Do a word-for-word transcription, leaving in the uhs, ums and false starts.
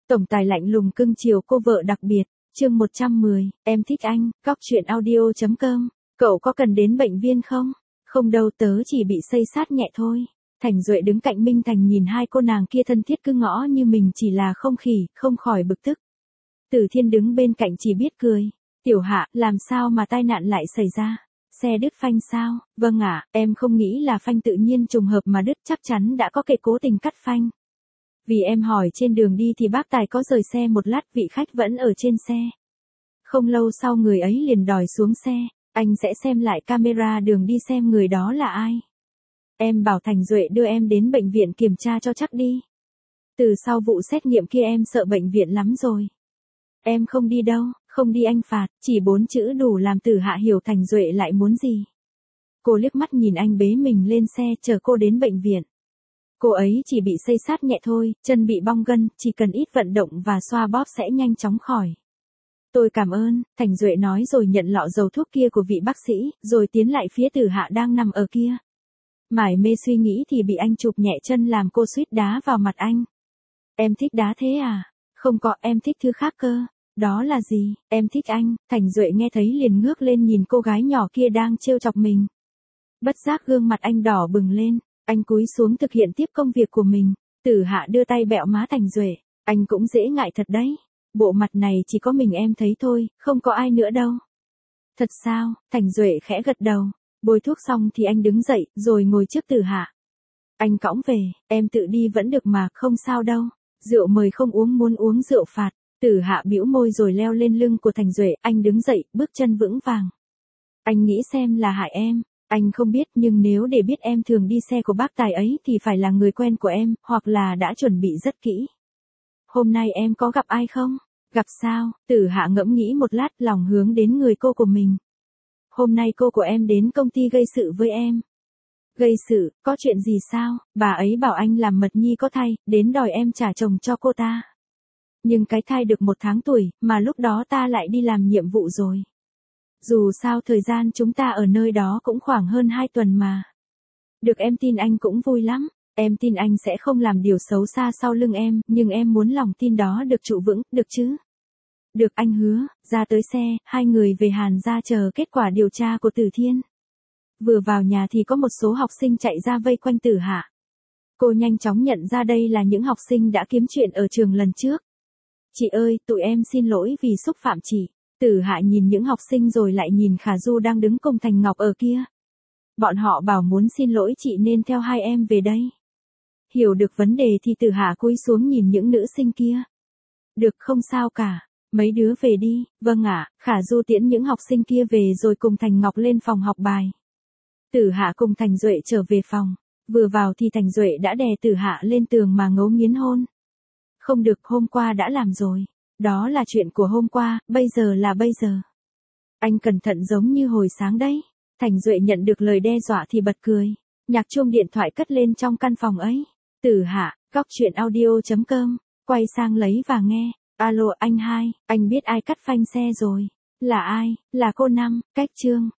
Tổng tài lạnh lùng cưng chiều cô vợ đặc biệt, chương một trăm mười, em thích anh, góc truyện audio chấm com, cậu có cần đến bệnh viện không? Không đâu, tớ chỉ bị xây sát nhẹ thôi. Thành Duệ đứng cạnh Minh Thành nhìn hai cô nàng kia thân thiết cứ ngõ như mình chỉ là không khỉ, không khỏi bực tức. Tử Thiên đứng bên cạnh chỉ biết cười. Tiểu Hạ, làm sao mà tai nạn lại xảy ra? Xe đứt phanh sao? Vâng ạ, em không nghĩ là phanh tự nhiên trùng hợp mà đứt, chắc chắn đã có kẻ cố tình cắt phanh. Vì em hỏi trên đường đi thì bác tài có rời xe một lát, vị khách vẫn ở trên xe. Không lâu sau người ấy liền đòi xuống xe, anh sẽ xem lại camera đường đi xem người đó là ai. Em bảo Thành Duệ đưa em đến bệnh viện kiểm tra cho chắc đi. Từ sau vụ xét nghiệm kia em sợ bệnh viện lắm rồi. Em không đi đâu, không đi anh phạt, chỉ bốn chữ đủ làm Tử Hạ hiểu Thành Duệ lại muốn gì. Cô liếc mắt nhìn anh bế mình lên xe chờ cô đến bệnh viện. Cô ấy chỉ bị xây sát nhẹ thôi, chân bị bong gân, chỉ cần ít vận động và xoa bóp sẽ nhanh chóng khỏi. Tôi cảm ơn, Thành Duệ nói rồi nhận lọ dầu thuốc kia của vị bác sĩ, rồi tiến lại phía Tử Hạ đang nằm ở kia. Mải mê suy nghĩ thì bị anh chụp nhẹ chân làm cô suýt đá vào mặt anh. Em thích đá thế à? Không có, em thích thứ khác cơ. Đó là gì? Em thích anh. Thành Duệ nghe thấy liền ngước lên nhìn cô gái nhỏ kia đang trêu chọc mình. Bất giác gương mặt anh đỏ bừng lên, anh cúi xuống thực hiện tiếp công việc của mình. Tử Hạ đưa tay bẹo má Thành Duệ, anh cũng dễ ngại thật đấy. Bộ mặt này chỉ có mình em thấy thôi, không có ai nữa đâu. Thật sao? Thành Duệ khẽ gật đầu. Bôi thuốc xong thì anh đứng dậy, rồi ngồi trước Tử Hạ. Anh cõng về, em tự đi vẫn được mà, không sao đâu. Rượu mời không uống, muốn uống rượu phạt. Tử Hạ bĩu môi rồi leo lên lưng của Thành Duệ, anh đứng dậy, bước chân vững vàng. Anh nghĩ xem là hại em, anh không biết, nhưng nếu để biết em thường đi xe của bác tài ấy thì phải là người quen của em, hoặc là đã chuẩn bị rất kỹ. Hôm nay em có gặp ai không? Gặp sao? Tử Hạ ngẫm nghĩ một lát, lòng hướng đến người cô của mình. Hôm nay cô của em đến công ty gây sự với em. Gây sự, có chuyện gì sao? Bà ấy bảo anh làm mật nhi có thai, đến đòi em trả chồng cho cô ta. Nhưng cái thai được một tháng tuổi, mà lúc đó ta lại đi làm nhiệm vụ rồi. Dù sao thời gian chúng ta ở nơi đó cũng khoảng hơn hai tuần mà. Được, em tin anh cũng vui lắm. Em tin anh sẽ không làm điều xấu xa sau lưng em, nhưng em muốn lòng tin đó được trụ vững, được chứ? Được, anh hứa. Ra tới xe, hai người về Hàn gia chờ kết quả điều tra của Tử Thiên. Vừa vào nhà thì có một số học sinh chạy ra vây quanh Tử Hạ. Cô nhanh chóng nhận ra đây là những học sinh đã kiếm chuyện ở trường lần trước. Chị ơi, tụi em xin lỗi vì xúc phạm chị. Tử Hạ nhìn những học sinh rồi lại nhìn Khả Du đang đứng cùng Thành Ngọc ở kia. Bọn họ bảo muốn xin lỗi chị nên theo hai em về đây. Hiểu được vấn đề thì Tử Hạ cúi xuống nhìn những nữ sinh kia. Được, không sao cả. Mấy đứa về đi. Vâng ạ. Khả Du tiễn những học sinh kia về rồi cùng Thành Ngọc lên phòng học bài. Tử Hạ cùng Thành Duệ trở về phòng. Vừa vào thì Thành Duệ đã đè Tử Hạ lên tường mà ngấu nghiến hôn. Không được, hôm qua đã làm rồi. Đó là chuyện của hôm qua, bây giờ là bây giờ. Anh cẩn thận giống như hồi sáng đấy. Thành Duệ nhận được lời đe dọa thì bật cười. Nhạc chuông điện thoại cất lên trong căn phòng ấy. Tử Hạ, góc truyện audio chấm com, quay sang lấy và nghe. Alo anh hai, anh biết ai cắt phanh xe rồi. Là ai? Là cô Năm, cách Trương.